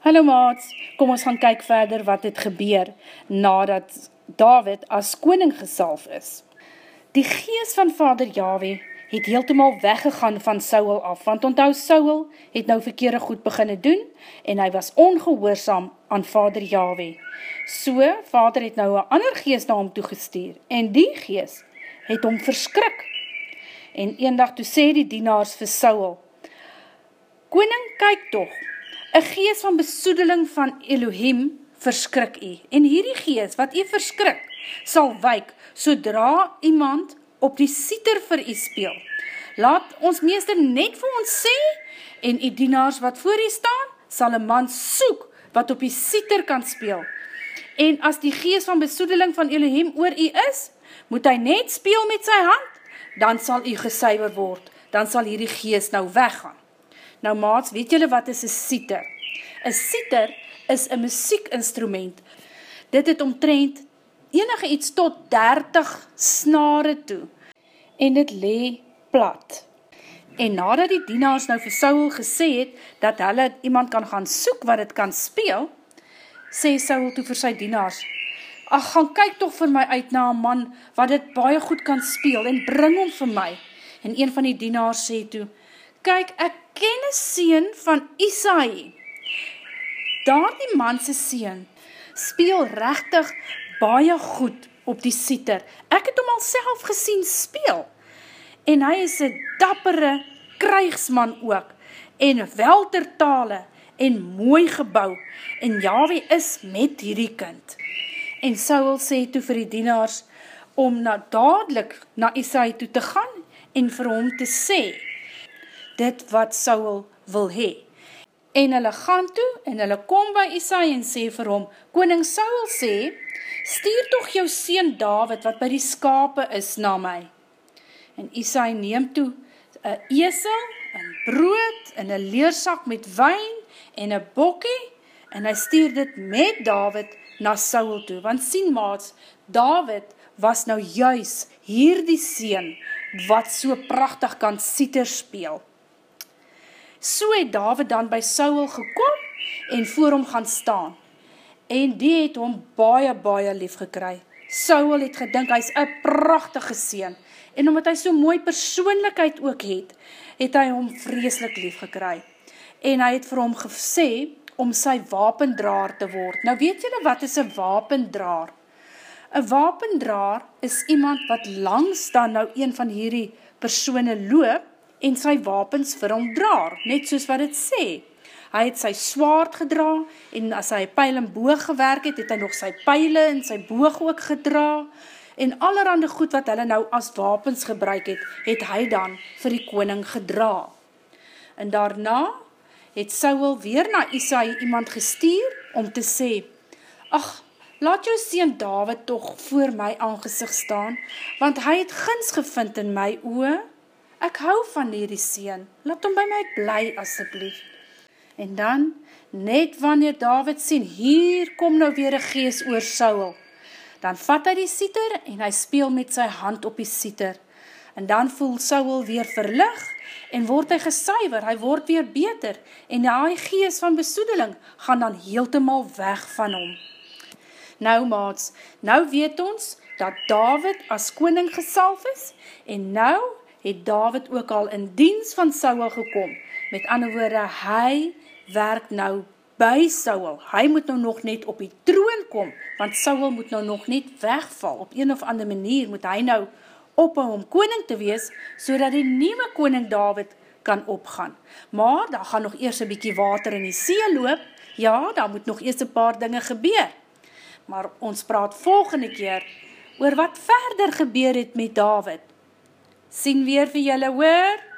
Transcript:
Hallo maats, kom ons gaan kyk verder wat het gebeur nadat Dawid as koning gesalf is. Die gees van Vader Jahwe het heeltemal weggegaan van Saul af, want onthou Saul het nou verkeerde goed beginne doen en hy was ongehoorsaam aan Vader Jahwe. So, Vader het nou 'n ander gees na hom toegestuur en die gees het hom verskrik. En eendag toe sê die dienaars vir Saul, koning, kyk tog, 'n gees van besoedeling van Elohim verskrik u. En hierdie gees wat u verskrik, sal wyk sodra iemand op die siter vir u speel. Laat ons meester net vir ons sê, en die dienaars wat voor u staan, sal 'n man soek wat op die siter kan speel. En as die gees van besoedeling van Elohim oor u is, moet hy net speel met sy hand, dan sal u gesuiwer word, dan sal hierdie gees nou weggaan. Nou maats, weet julle wat is 'n siter? 'n Siter is 'n musiekinstrument. Dit het omtrent enige iets tot 30 snare toe. En dit lê plat. En nadat die dienaars nou vir Saul gesê het, dat hulle iemand kan gaan soek wat dit kan speel, sê Saul toe vir sy dienaars, ag, gaan kyk toch vir my uit na 'n man, wat dit baie goed kan speel, en bring hom vir my. En een van die dienaars sê toe, kyk, ek ken 'n seun van Isaï. Daardie man se seun speel regtig baie goed op die siter. Ek het hom al self gesien speel. En hy is 'n dappere krygsman ook, en weltertale, en mooi gebou, en Jahwe is met hierdie kind. En Saul sê toe vir die dienaars, om dadelik na Isaï toe te gaan, en vir hom te sê, dit wat Saul wil hê. En hulle gaan toe, en hulle kom by Isaï en sê vir hom, koning Saul sê, stuur toch jou seun Dawid, wat by die skape is, na my. En Isaï neem toe 'n esel, 'n brood, en 'n leersak met wyn, en 'n bokkie, en hy stuur dit met Dawid na Saul toe. Want sien maats, Dawid was nou juis hierdie seun, wat so pragtig kan siter speel. So het Dawid dan by Saul gekom, en voor hom gaan staan. En die het hom baie lief gekry. Saul het gedink, hy is 'n pragtige seun. En omdat hy so mooi persoonlikheid ook het hy hom vreeslik lief gekry. En hy het vir hom gesê, om sy wapendraer te word. Nou weet julle wat is 'n wapendraer? 'n Wapendraer is iemand wat langs dan nou een van hierdie persone loop, en sy wapens vir hom dra, net soos wat dit sê. Hy het sy swaard gedra, en as hy pyl en boog gewerk het hy nog sy pyle en sy boog ook gedra, en allerhande goed wat hulle nou as wapens gebruik het hy dan vir die koning gedra. En daarna het Saul weer na Isaï iemand gestuur, om te sê, ag, laat jou seun Dawid toch voor my aangesig staan, want hy het guns gevind in my oë. Ek hou van hierdie seun, laat hom by my bly asseblief. En dan, net wanneer Dawid sien, hier kom nou weer 'n gees oor Saul, dan vat hy die siter, en hy speel met sy hand op die siter. En dan voel Saul weer verlig, en word hy gesuiwer, hy word weer beter, en die gees van besoedeling gaan dan heeltemal weg van hom. Nou maats, nou weet ons, dat Dawid as koning gesalf is, en nou het Dawid ook al in diens van Saul gekom. Met ander woorde, hy werk nou by Saul. Hy moet nou nog net op die troon kom, want Saul moet nou nog net wegval. Op een of ander manier moet hy nou ophou om koning te wees, sodat die nuwe koning Dawid kan opgaan. Maar, daar gaan nog eers 'n bietjie water in die see loop, ja, daar moet nog eers 'n paar dinge gebeur. Maar ons praat volgende keer oor wat verder gebeur het met Dawid. Sien weer vir julle, hoor?